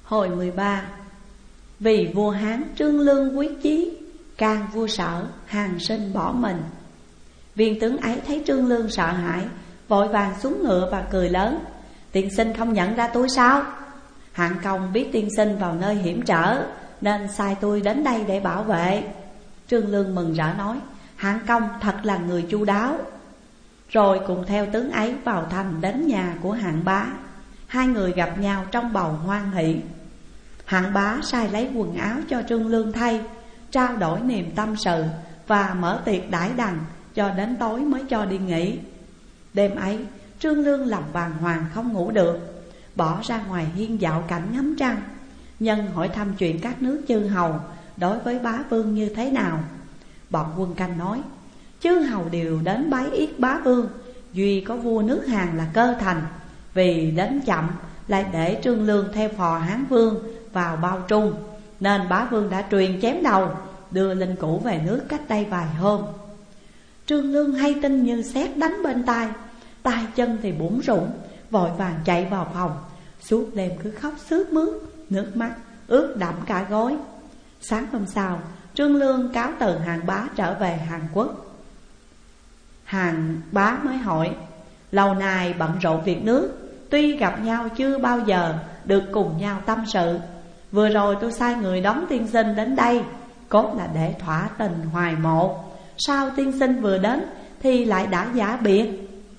Hồi 13. Vì vua Hán Trương Lương quyết chí, can vua Sở hàng sinh bỏ mình. Viên tướng ấy thấy Trương Lương sợ hãi, vội vàng xuống ngựa và cười lớn: Tiên sinh không nhận ra tôi sao? Hạng Công biết tiên sinh vào nơi hiểm trở, nên sai tôi đến đây để bảo vệ. Trương Lương mừng rỡ nói: Hạng Công thật là người chu đáo. Rồi cùng theo tướng ấy vào thành đến nhà của Hạng Bá. Hai người gặp nhau trong bầu hoan hỷ. Hạng Bá sai lấy quần áo cho Trương Lương thay, trao đổi niềm tâm sự và mở tiệc đãi đằng, cho đến tối mới cho đi nghỉ. Đêm ấy Trương Lương lòng bàng hoàng không ngủ được, bỏ ra ngoài hiên dạo cảnh ngắm trăng, nhân hỏi thăm chuyện các nước chư hầu đối với bá vương như thế nào. Bọn quân canh nói: chư hầu đều đến bái yết bá vương, duy có vua nước Hàn là Cơ Thành, vì đến chậm lại để Trương Lương theo phò Hán vương vào bao trung, nên bá vương đã truyền chém đầu, đưa linh cữu về nước cách đây vài hôm. Trương Lương hay tin như sét đánh bên tai, tay chân thì bủn rủn, vội vàng chạy vào phòng, suốt đêm cứ khóc sướt mướt, nước mắt ướt đẫm cả gối. Sáng hôm sau, Trương Lương cáo từ Hàn Bá trở về Hàn Quốc. Hàn Bá mới hỏi: lâu nay bận rộn việc nước, tuy gặp nhau chưa bao giờ được cùng nhau tâm sự. Vừa rồi tôi sai người đón tiên sinh đến đây, cốt là để thỏa tình hoài mộ. Sao tiên sinh vừa đến thì lại đã giả biệt?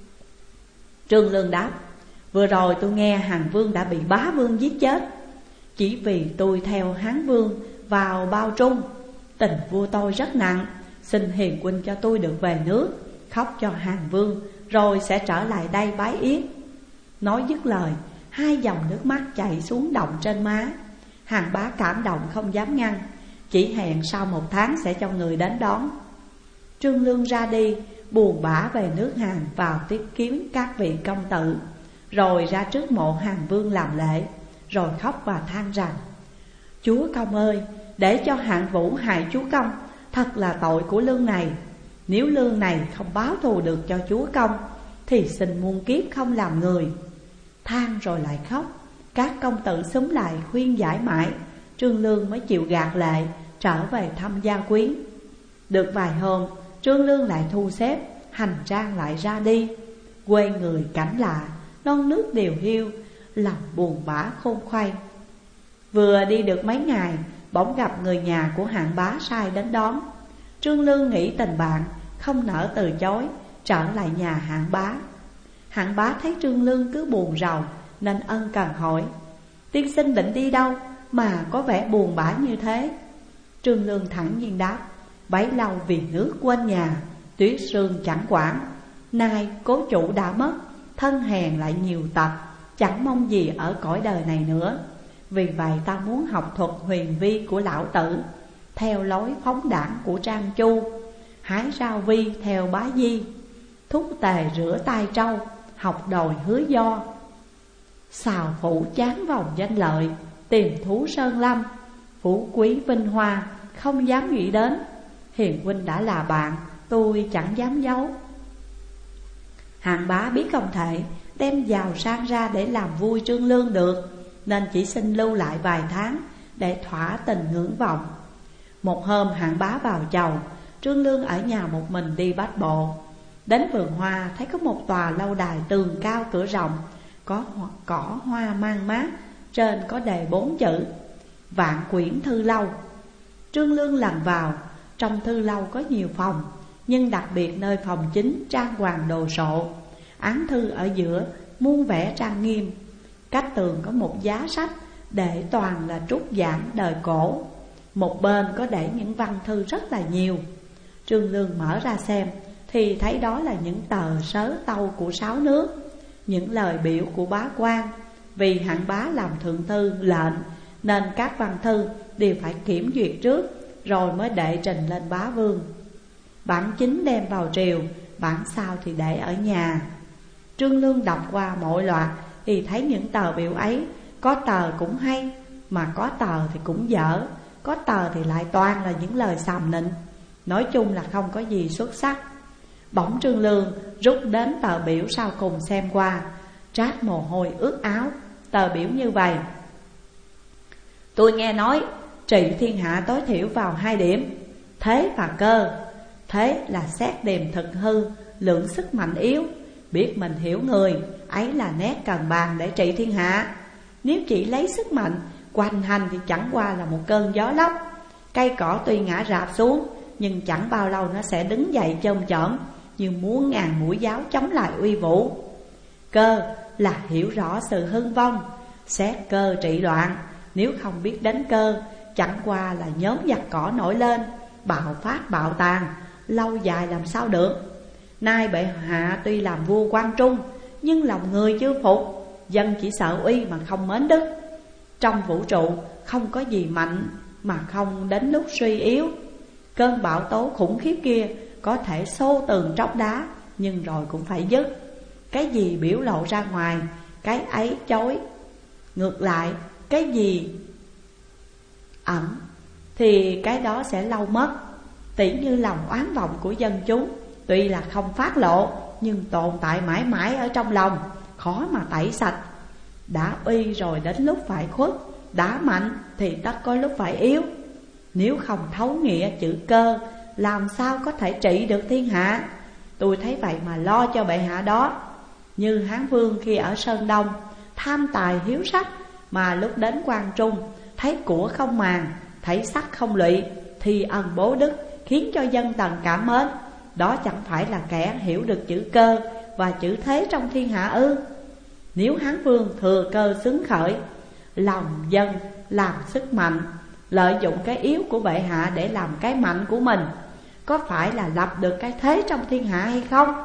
Trương Lương đáp: vừa rồi tôi nghe Hàn vương đã bị bá vương giết chết, chỉ vì tôi theo Hán vương vào bao trung. Tình vua tôi rất nặng, xin hiền huynh cho tôi được về nước, khóc cho Hàn vương, rồi sẽ trở lại đây bái yết. Nói dứt lời, hai dòng nước mắt chảy xuống đọng trên má. Hàn Bá cảm động không dám ngăn, chỉ hẹn sau 1 tháng sẽ cho người đến đón. Trương Lương ra đi, buồn bã về nước Hàn, vào tiếp kiến các vị công tử, rồi ra trước mộ Hàn vương làm lễ, rồi khóc và than rằng: chúa công ơi, để cho Hạng Vũ hại chúa công, thật là tội của Lương này. Nếu Lương này không báo thù được cho chúa công, thì xin muôn kiếp không làm người. Than rồi lại khóc. Các công tử xúm lại khuyên giải mãi, Trương Lương mới chịu gạt lệ, trở về thăm gia quyến. Được vài hôm, Trương Lương lại thu xếp, hành trang lại ra đi. Quê người cảnh lạ, non nước điều hiu, lòng buồn bã khôn khoay. Vừa đi được mấy ngày, bỗng gặp người nhà của Hạng Bá sai đến đón. Trương Lương nghĩ tình bạn, không nỡ từ chối, trở lại nhà Hạng Bá. Hạng Bá thấy Trương Lương cứ buồn rầu, nên ân cần hỏi: tiên sinh định đi đâu mà có vẻ buồn bã như thế? Trương Lương thẳng nhiên đáp: bấy lâu vì nước quên nhà, tuyết sương chẳng quản. Nay cố chủ đã mất, thân hèn lại nhiều tật, chẳng mong gì ở cõi đời này nữa. Vì vậy ta muốn học thuật huyền vi của lão tử, theo lối phóng đãng của Trang Chu, hái rau vi theo Bá Di, thúc tề rửa tay trâu, học đòi hứa do. Xào phụ chán vòng danh lợi, tìm thú sơn lâm, phú quý vinh hoa không dám nghĩ đến. Hiền huynh đã là bạn, tôi chẳng dám giấu. Hạng Bá biết không thể đem giàu sang ra để làm vui Trương Lương được, nên chỉ xin lưu lại vài tháng để thỏa tình ngưỡng vọng. Một hôm Hạng Bá vào chầu, Trương Lương ở nhà một mình đi bách bộ. Đến vườn hoa thấy có một tòa lâu đài tường cao cửa rộng, có cỏ hoa mang mát, trên có đề 4 chữ: Vạn Quyển Thư Lâu. Trương Lương lần vào, trong thư lâu có nhiều phòng, nhưng đặc biệt nơi phòng chính trang hoàng đồ sộ, án thư ở giữa muôn vẻ trang nghiêm. Cách tường có một giá sách để toàn là trúc giảng đời cổ, một bên có để những văn thư rất là nhiều. Trương Lương mở ra xem thì thấy đó là những tờ sớ tâu của 6 nước, những lời biểu của bá quan. Vì Hạng Bá làm thượng thư lệnh, nên các văn thư đều phải kiểm duyệt trước, rồi mới đệ trình lên bá vương. Bản chính đem vào triều, bản sau thì để ở nhà. Trương Lương đọc qua mọi loạt thì thấy những tờ biểu ấy, có tờ cũng hay, mà có tờ thì cũng dở, có tờ thì lại toàn là những lời sàm nịnh. Nói chung là không có gì xuất sắc. Bỗng Trương Lương rút đến tờ biểu sau cùng xem qua, trát mồ hôi ướt áo. Tờ biểu như vậy: Tôi nghe nói trị thiên hạ tối thiểu vào 2 điểm, thế và cơ. Thế là xét điềm thực hư, lượng sức mạnh yếu. Biết mình hiểu người, ấy là nét cần bàn để trị thiên hạ. Nếu chỉ lấy sức mạnh hoành hành thì chẳng qua là một cơn gió lốc. Cây cỏ tuy ngã rạp xuống, nhưng chẳng bao lâu nó sẽ đứng dậy chôm chởm, như muốn ngàn mũi giáo chống lại uy vũ. Cơ là hiểu rõ sự hưng vong, xét cơ trị loạn. Nếu không biết đến cơ, chẳng qua là nhóm giặc cỏ nổi lên, bạo phát bạo tàn, lâu dài làm sao được. Nay bệ hạ tuy làm vua quan trung, nhưng lòng người chưa phục, dân chỉ sợ uy mà không mến đức. Trong vũ trụ không có gì mạnh mà không đến lúc suy yếu. Cơn bão tố khủng khiếp kia có thể xô tường tróc đá, nhưng rồi cũng phải dứt. Cái gì biểu lộ ra ngoài, cái ấy chối. Ngược lại, cái gì ẩn thì cái đó sẽ lâu mất. Tỉ như lòng oán vọng của dân chúng, tuy là không phát lộ, nhưng tồn tại mãi mãi ở trong lòng, khó mà tẩy sạch. Đã uy rồi đến lúc phải khuất, đã mạnh thì tất có lúc phải yếu. Nếu không thấu nghĩa chữ cơ, làm sao có thể trị được thiên hạ. Tôi thấy vậy mà lo cho bệ hạ đó. Như Hán Vương khi ở Sơn Đông, tham tài hiếu sắc, mà lúc đến Quan Trung, thấy của không màng, thấy sắc không lụy, thì ân bố đức, khiến cho dân Tần cảm mến. Đó chẳng phải là kẻ hiểu được chữ cơ và chữ thế trong thiên hạ ư? Nếu Hán Vương thừa cơ xứng khởi, lòng dân làm sức mạnh, lợi dụng cái yếu của bệ hạ để làm cái mạnh của mình, có phải là lập được cái thế trong thiên hạ hay không?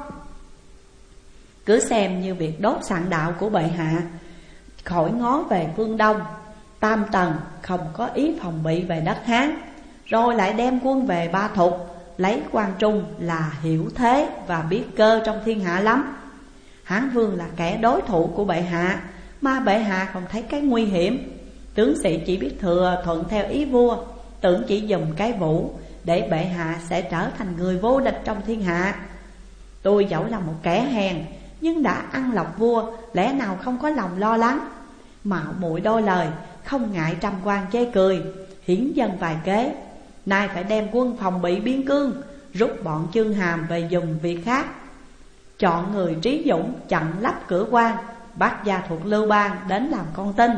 Cứ xem như việc đốt sạn đạo của bệ hạ, khỏi ngó về phương Đông. Tam Tần không có ý phòng bị về đất Hán, rồi lại đem quân về Ba Thục, lấy Quan Trung là hiểu thế và biết cơ trong thiên hạ lắm. Hán Vương là kẻ đối thủ của bệ hạ, mà bệ hạ không thấy cái nguy hiểm. Tướng sĩ chỉ biết thừa thuận theo ý vua, tưởng chỉ dùng cái vũ để bệ hạ sẽ trở thành người vô địch trong thiên hạ. Tôi dẫu là một kẻ hèn, nhưng đã ăn lọc vua, lẽ nào không có lòng lo lắng. Mạo muội đôi lời, không ngại trăm quan chê cười, hiển dân vài kế. Nay phải đem quân phòng bị biên cương, rút bọn Chương Hàm về dùng việc khác. Chọn người trí dũng chặn lấp cửa quan, bắt gia thuộc Lưu Bang đến làm con tin.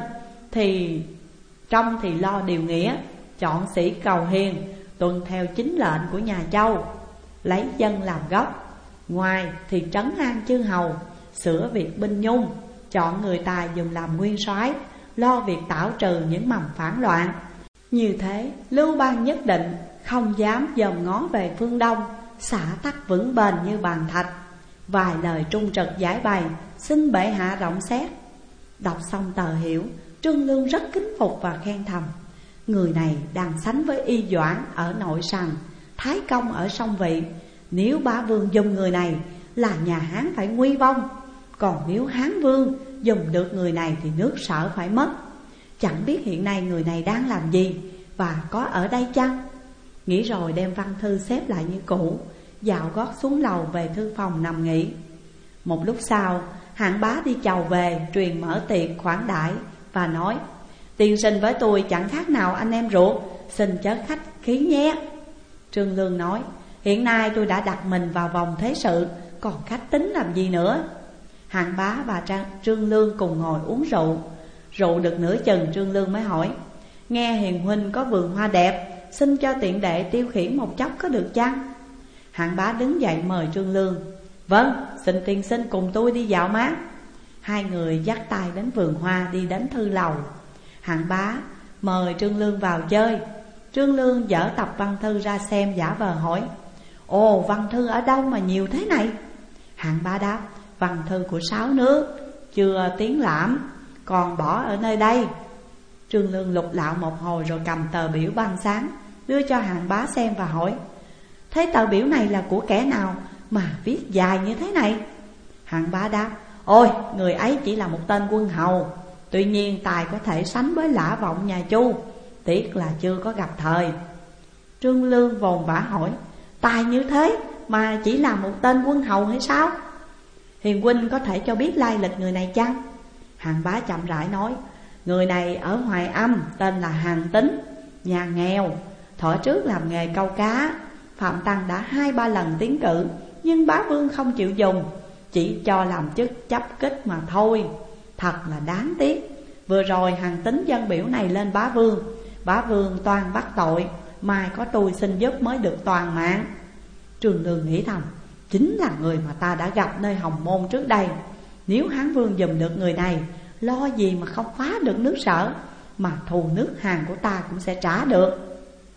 Thì trong thì lo điều nghĩa, chọn sĩ cầu hiền, tuân theo chính lệnh của nhà Châu, lấy dân làm gốc. Ngoài thì trấn an chư hầu, sửa việc binh nhung, chọn người tài dùng làm nguyên soái, lo việc tảo trừ những mầm phản loạn. Như thế Lưu Bang nhất định không dám dòm ngó về phương Đông, xả tắc vững bền như bàn thạch. Vài lời trung trực giải bày, xin bệ hạ rộng xét. Đọc xong tờ hiểu, Trương Lương rất kính phục và khen thầm. Người này đang sánh với Y Doãn ở Nội Sằng, Thái Công ở Sông Vị. Nếu bá vương dùng người này là nhà Hán phải nguy vong, còn nếu Hán vương dùng được người này thì nước Sở phải mất. Chẳng biết hiện nay người này đang làm gì và có ở đây chăng? Nghĩ rồi đem văn thư xếp lại như cũ, dạo gót xuống lầu về thư phòng nằm nghỉ. Một lúc sau, Hạng Bá đi chầu về, truyền mở tiệc khoản đãi và nói: tiên sinh với tôi chẳng khác nào anh em ruột, xin chớ khách khí nhé. Trương Lương nói: hiện nay tôi đã đặt mình vào vòng thế sự, còn khách tính làm gì nữa. Hạng Bá và Trương Lương cùng ngồi uống rượu. Rượu được nửa chừng, Trương Lương mới hỏi: nghe hiền huynh có vườn hoa đẹp, xin cho tiện đệ tiêu khiển một chốc có được chăng? Hạng Bá đứng dậy mời Trương Lương: vâng, xin tiên sinh cùng tôi đi dạo mát. Hai người dắt tay đến vườn hoa, đi đến thư lầu. Hạng Bá mời Trương Lương vào chơi. Trương Lương dở tập văn thư ra xem, giả vờ hỏi: ồ, văn thư ở đâu mà nhiều thế này? Hạng Bá đáp: văn thư của 6 nước, chưa tiến lãm, còn bỏ ở nơi đây. Trương Lương lục lạo một hồi rồi cầm tờ biểu băng sáng, đưa cho Hạng Bá xem và hỏi: thế tờ biểu này là của kẻ nào mà viết dài như thế này? Hạng Bá đáp: ôi, người ấy chỉ là một tên quân hầu, tuy nhiên tài có thể sánh với Lã Vọng nhà Chu, tiếc là chưa có gặp thời. Trương Lương vồn vã hỏi: tài như thế mà chỉ là một tên quân hầu hay sao? Hiền huynh có thể cho biết lai lịch người này chăng? Hạng Bá chậm rãi nói: Người này ở Hoài Âm tên là Hàn Tín, nhà nghèo, thuở trước làm nghề câu cá. Phạm Tăng đã 2-3 lần tiến cử, nhưng bá vương không chịu dùng, chỉ cho làm chức chấp kích mà thôi. Thật là đáng tiếc. Vừa rồi Hàn Tín dâng biểu này lên bá vương toan bắt tội, mai có tôi xin giúp mới được toàn mạng. Trương Lương nghĩ thầm, chính là người mà ta đã gặp nơi Hồng Môn trước đây. Nếu Hán Vương giùm được người này, lo gì mà không phá được nước Sở, mà thù nước Hàn của ta cũng sẽ trả được.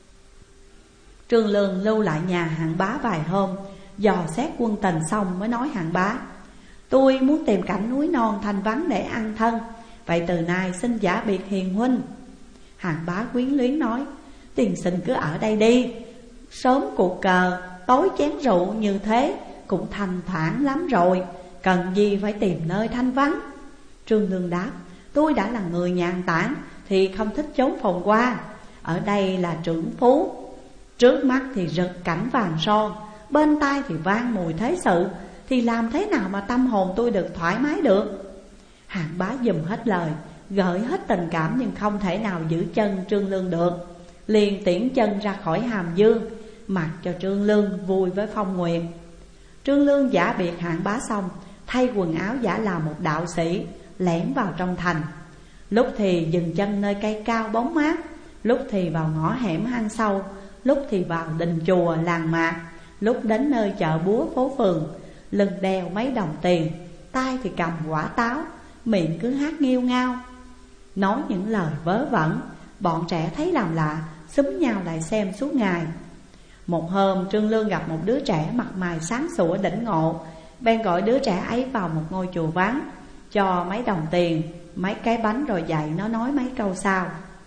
Trương Lương lưu lại nhà Hạng Bá vài hôm, dò xét quân tình xong mới nói Hạng Bá: tôi muốn tìm cảnh núi non thanh vắng để ăn thân, vậy từ nay xin giả biệt hiền huynh. Hạng Bá quyến luyến nói: tiền sinh cứ ở đây đi, sớm cuộc cờ, tối chén rượu như thế cũng thanh thản lắm rồi, cần gì phải tìm nơi thanh vắng. Trương Lương đáp: tôi đã là người nhàn tản thì không thích chốn phồn hoa. Ở đây là trưởng phú, trước mắt thì rực cảnh vàng son, bên tai thì vang mùi thế sự, thì làm thế nào mà tâm hồn tôi được thoải mái được. Hạng Bá dùm hết lời, gợi hết tình cảm, nhưng không thể nào giữ chân Trương Lương được, liền tiễn chân ra khỏi Hàm Dương, mặc cho Trương Lương vui với phong nguyệt. Trương Lương giả biệt Hạng Bá xong, thay quần áo giả làm một đạo sĩ, lẻn vào trong thành. Lúc thì dừng chân nơi cây cao bóng mát, lúc thì vào ngõ hẻm hang sâu, lúc thì vào đình chùa làng mạc, lúc đến nơi chợ búa phố phường, lưng đeo mấy đồng tiền, tay thì cầm quả táo, miệng cứ hát nghêu ngao, nói những lời vớ vẩn. Bọn trẻ thấy làm lạ, xúm nhau lại xem suốt ngày. Một hôm Trương Lương gặp một đứa trẻ mặt mày sáng sủa đỉnh ngộ, bèn gọi đứa trẻ ấy vào một ngôi chùa vắng, cho mấy đồng tiền, mấy cái bánh, rồi dạy nó nói mấy câu sau: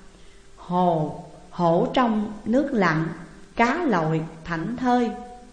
hổ trong nước lặng, cá lội thảnh thơi,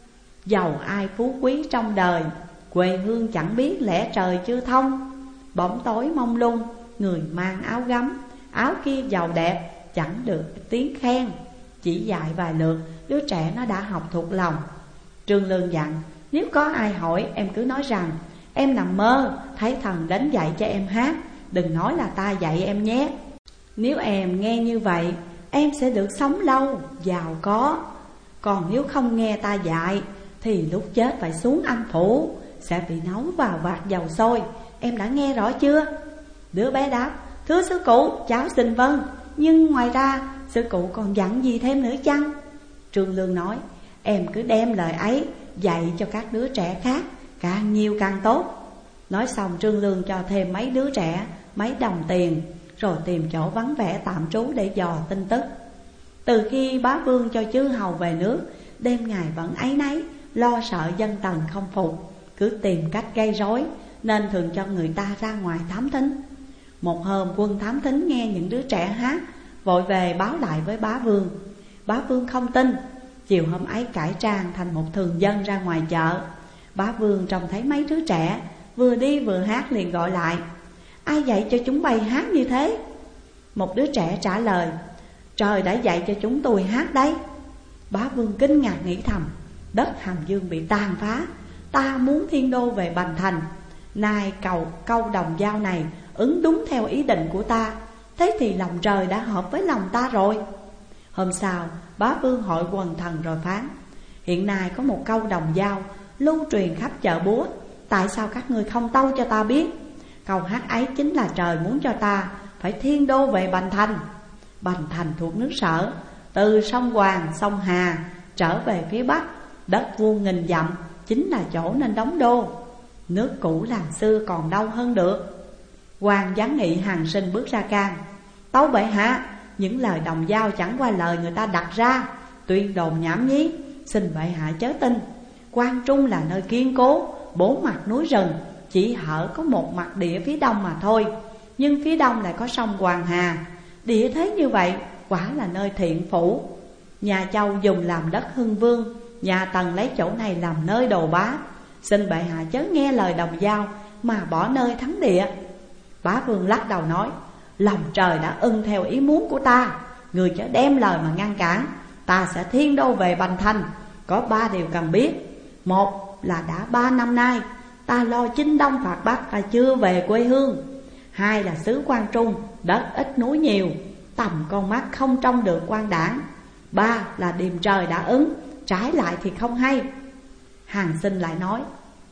giàu ai phú quý trong đời, quê hương chẳng biết lẽ trời chưa thông. Bóng tối mông lung, người mang áo gấm, áo kia giàu đẹp, chẳng được tiếng khen. Chỉ dạy vài lượt, đứa trẻ nó đã học thuộc lòng. Trương Lương dặn: nếu có ai hỏi em cứ nói rằng em nằm mơ thấy thần đến dạy cho em hát, đừng nói là ta dạy em nhé. Nếu em nghe như vậy, em sẽ được sống lâu, giàu có. Còn nếu không nghe ta dạy, thì lúc chết phải xuống âm phủ, sẽ bị nấu vào vạc dầu sôi. Em đã nghe rõ chưa? Đứa bé đáp: thưa sư cụ, cháu xin vâng. Nhưng ngoài ra sư cụ còn dặn gì thêm nữa chăng? Trương Lương nói: em cứ đem lời ấy dạy cho các đứa trẻ khác, càng nhiều càng tốt. Nói xong Trương Lương cho thêm mấy đứa trẻ mấy đồng tiền, rồi tìm chỗ vắng vẻ tạm trú để dò tin tức. Từ khi bá vương cho chư hầu về nước, đêm ngày vẫn áy náy, lo sợ dân Tần không phục, cứ tìm cách gây rối, nên thường cho người ta ra ngoài thám thính. Một hôm quân thám thính nghe những đứa trẻ hát, vội về báo lại với bá vương. Bá vương không tin. Chiều hôm ấy cải trang thành một thường dân ra ngoài chợ. Bá vương trông thấy mấy đứa trẻ vừa đi vừa hát, liền gọi lại: ai dạy cho chúng bay hát như thế? Một đứa trẻ trả lời: trời đã dạy cho chúng tôi hát đấy. Bá vương kinh ngạc nghĩ thầm: đất Hàm Dương bị tàn phá, ta muốn thiên đô về Bành Thành, nay câu đồng dao này ứng đúng theo ý định của ta, thế thì lòng trời đã hợp với lòng ta rồi. Hôm sau bá vương hội quần thần rồi phán: hiện nay có một câu đồng dao lưu truyền khắp chợ búa, tại sao các ngươi không tâu cho ta biết? Câu hát ấy chính là trời muốn cho ta phải thiên đô về Bành Thành. Bành Thành thuộc nước Sở, từ sông Hoàng, sông Hà trở về phía bắc, đất vuông nghìn dặm, chính là chỗ nên đóng đô. Nước cũ làm xưa còn đâu hơn được. Hoàng giáng nghị Hàn Sinh bước ra can: tâu bệ hạ, những lời đồng dao chẳng qua lời người ta đặt ra, tuyên đồn nhảm nhí, xin bệ hạ chớ tin. Quan Trung là nơi kiên cố, bốn mặt núi rừng, chỉ hở có một mặt địa phía đông mà thôi. Nhưng phía đông lại có sông Hoàng Hà. Địa thế như vậy quả là nơi thiện phủ. Nhà Châu dùng làm đất hưng vương, nhà Tần lấy chỗ này làm nơi đồ bá. Xin bệ hạ chớ nghe lời đồng dao mà bỏ nơi thắng địa. Bá vương lắc đầu nói: lòng trời đã ưng theo ý muốn của ta, người chớ đem lời mà ngăn cản. Ta sẽ thiên đô về Bành Thành. Có 3 điều cần biết. Một là đã 3 năm nay ta lo chinh đông phạt Bắc, ta chưa về quê hương. hai là xứ Quan Trung, đất ít núi nhiều, tầm con mắt không trông được quan đảng. ba là điềm trời đã ứng, trái lại thì không hay. Hàn Sinh lại nói: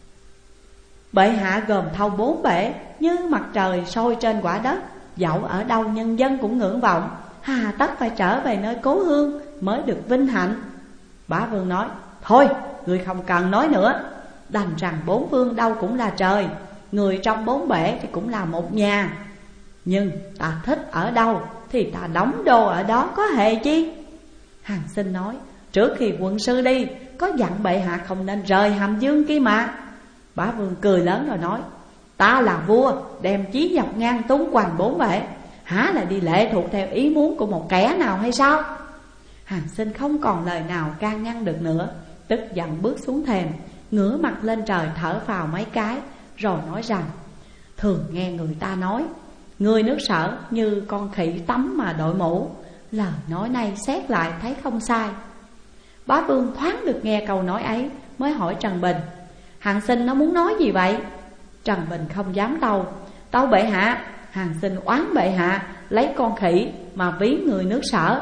bệ hạ gồm thâu bốn bể, như mặt trời sôi trên quả đất, dẫu ở đâu nhân dân cũng ngưỡng vọng, hà tất phải trở về nơi cố hương mới được vinh hạnh. Bá Vương nói: thôi, người không cần nói nữa. Đành rằng bốn phương đâu cũng là trời, người trong bốn bể thì cũng là một nhà. Nhưng ta thích ở đâu thì ta đóng đô ở đó, có hề chi. Hàn Sinh nói: trước khi quân sư đi, có dặn bệ hạ không nên rời Hàm Dương kia mà. Bá Vương cười lớn rồi nói: ta là vua, đem chí dọc ngang tung hoành bốn bể, há lại đi lệ thuộc theo ý muốn của một kẻ nào hay sao? Hàn Sinh không còn lời nào can ngăn được nữa, tức giận bước xuống thềm, ngửa mặt lên trời thở phào mấy cái, rồi nói rằng: thường nghe người ta nói, người nước Sở như con khỉ tắm mà đội mũ. Lời nói này xét lại thấy không sai. Bá Vương thoáng được nghe câu nói ấy, mới hỏi Trần Bình: Hàn Sinh nó muốn nói gì vậy? Trần Bình không dám tâu bệ hạ, Hàn Sinh oán bệ hạ lấy con khỉ mà ví người nước Sở.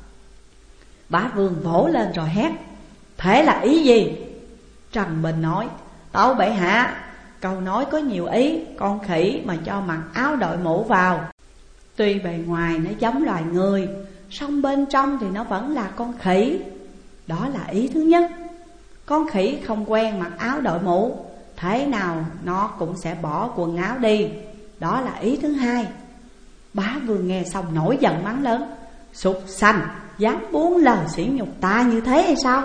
Bá Vương vỗ lên rồi hét: thế là ý gì? Trần Bình nói: tâu bệ hạ, câu nói có nhiều ý, con khỉ mà cho mặc áo đội mũ vào, tuy bề ngoài nó giống loài người, song bên trong thì nó vẫn là con khỉ. Đó là ý thứ nhất. Con khỉ không quen mặc áo đội mũ, thế nào nó cũng sẽ bỏ quần áo đi. Đó là ý thứ hai. Bá Vương nghe xong nổi giận mắng lớn: súc sanh, dám buông lời sỉ nhục ta như thế hay sao?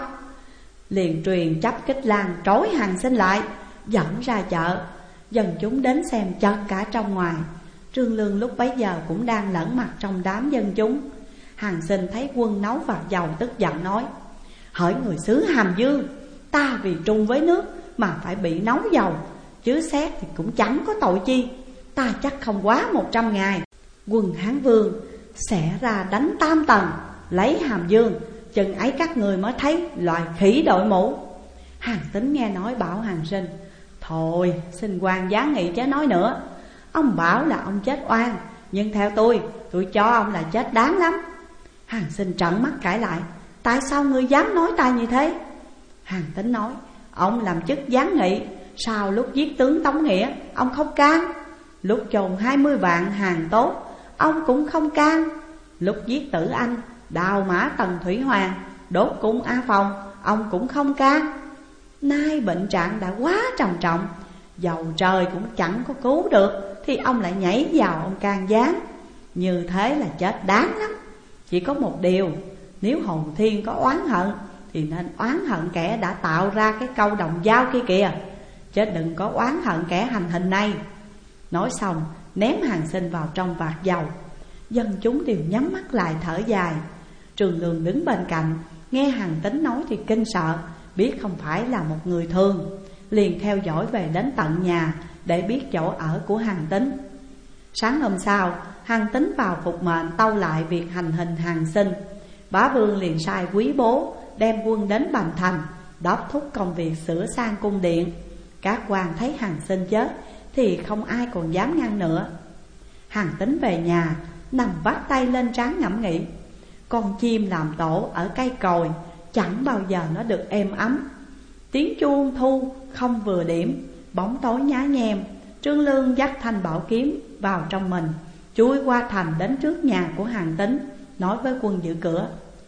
Liền truyền chấp Kích Lang trói Hàn Sinh lại, dẫn ra chợ. Dân chúng đến xem chật cả trong ngoài. Trương Lương lúc bấy giờ cũng đang lẫn mặt trong đám dân chúng. Hàn Sinh thấy quân nấu vạc dầu, tức giận nói: hỡi người xứ Hàm Dương, ta vì trung với nước mà phải bị nấu dầu, chứ xét thì cũng chẳng có tội chi. Ta chắc không quá 100 ngày, quân Hán Vương sẽ ra đánh Tam Tần, lấy Hàm Dương, chừng ấy các người mới thấy loài khỉ đội mũ. Hàn Tín nghe nói bảo Hàn Sinh: thôi xin quan giá nghị chớ nói nữa. Ông bảo là ông chết oan, nhưng theo tôi cho ông là chết đáng lắm. Hàn Sinh trợn mắt cãi lại: tại sao ngươi dám nói ta như thế? Hàn Tín nói: ông làm chức giáng nghị, sao lúc giết tướng Tống Nghĩa ông không can? Lúc chồn 20 vạn hàng tốt ông cũng không can. Lúc giết Tử Anh, đào mã Tần Thủy Hoàng, đốt cung A Phòng, ông cũng không can. Nay bệnh trạng đã quá trầm trọng, dầu trời cũng chẳng có cứu được, thì ông lại nhảy vào ông can gián. Như thế là chết đáng lắm. Chỉ có một điều, nếu hồn thiên có oán hận thì nên oán hận kẻ đã tạo ra cái câu đồng dao kia kìa, chứ đừng có oán hận kẻ hành hình này. Nói xong ném Hàn Sinh vào trong vạc dầu. Dân chúng đều nhắm mắt lại thở dài. Trường Lương đứng bên cạnh, nghe Hàn Tín nói thì kinh sợ, biết không phải là một người thường, liền theo dõi về đến tận nhà để biết chỗ ở của Hàn Tín. Sáng hôm sau, Hàn Tín vào phục mệnh tâu lại việc hành hình Hàn Sinh. Bá Vương liền sai quý bố đem quân đến Bành Thành, đốc thúc công việc sửa sang cung điện. Các quan thấy Hàn Sinh chết thì không ai còn dám ngăn nữa. Hàn Tín về nhà, nằm vắt tay lên trán ngẫm nghĩ. Con chim làm tổ ở cây còi, chẳng bao giờ nó được êm ấm. Tiếng chuông thu không vừa điểm, bóng tối nhá nhem. Trương Lương dắt thanh bảo kiếm vào trong mình, chui qua thành đến trước nhà của Hàn Tín, nói với quân giữ cửa: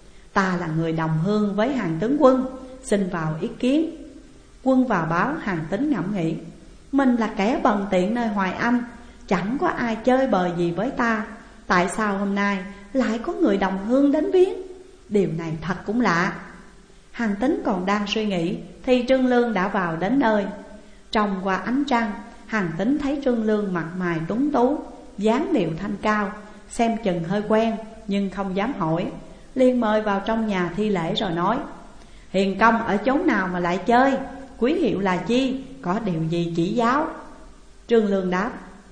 ta là người đồng hương với Hàn tướng quân, xin vào ý kiến. Quân vào báo. Hàn Tín ngẫm nghĩ: mình là kẻ bần tiện nơi Hoài Anh, chẳng có ai chơi bời gì với ta, tại sao hôm nay lại có người đồng hương đến viếng? Điều này thật cũng lạ. Hàn Tín còn đang suy nghĩ thì Trương Lương đã vào đến nơi. Trông qua ánh trăng, Hàn Tín thấy Trương Lương mặt mày tuấn tú, dáng điệu thanh cao, xem chừng hơi quen nhưng không dám hỏi, liền mời vào trong nhà thi lễ rồi nói: hiền công ở chốn nào mà lại chơi? Quý hiệu là chi? Có điều gì chỉ giáo? Trương Lương đáp: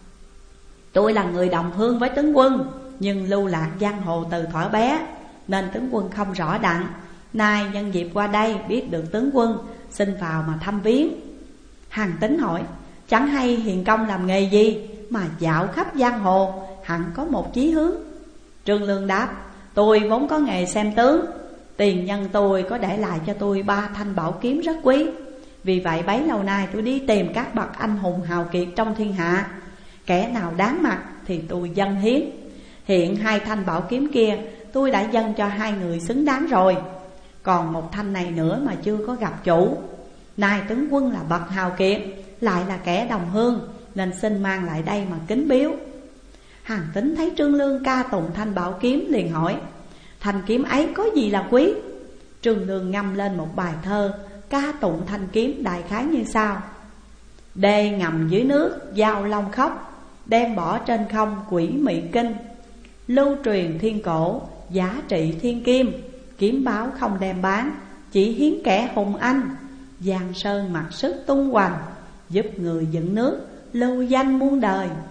tôi là người đồng hương với tướng quân, nhưng lưu lạc giang hồ từ thuở bé, nên tướng quân không rõ đặng. Nay nhân dịp qua đây biết được tướng quân, xin vào mà thăm viếng. Hàn Tín hỏi: chẳng hay hiền công làm nghề gì mà dạo khắp giang hồ hẳn có một chí hướng. Trương Lương đáp: tôi vốn có nghề xem tướng, tiền nhân tôi có để lại cho tôi 3 thanh bảo kiếm rất quý. Vì vậy bấy lâu nay tôi đi tìm các bậc anh hùng hào kiệt trong thiên hạ, kẻ nào đáng mặt thì tôi dâng hiến. Hiện 2 thanh bảo kiếm kia tôi đã dâng cho 2 người xứng đáng rồi, còn 1 thanh này nữa mà chưa có gặp chủ. Nay tướng quân là bậc hào kiệt, lại là kẻ đồng hương, nên xin mang lại đây mà kính biếu. Hàn Tín thấy Trương Lương ca tụng thanh bảo kiếm liền hỏi: thanh kiếm ấy có gì là quý? Trương Lương ngâm lên một bài thơ ca tụng thanh kiếm đại khái như sau: đê ngầm dưới nước giao long khóc, đem bỏ trên không quỷ mị kinh. Lưu truyền thiên cổ giá trị thiên kim, kiếm báo không đem bán, chỉ hiến kẻ hùng anh. Giang sơn mặc sức tung hoành, giúp người dựng nước lưu danh muôn đời.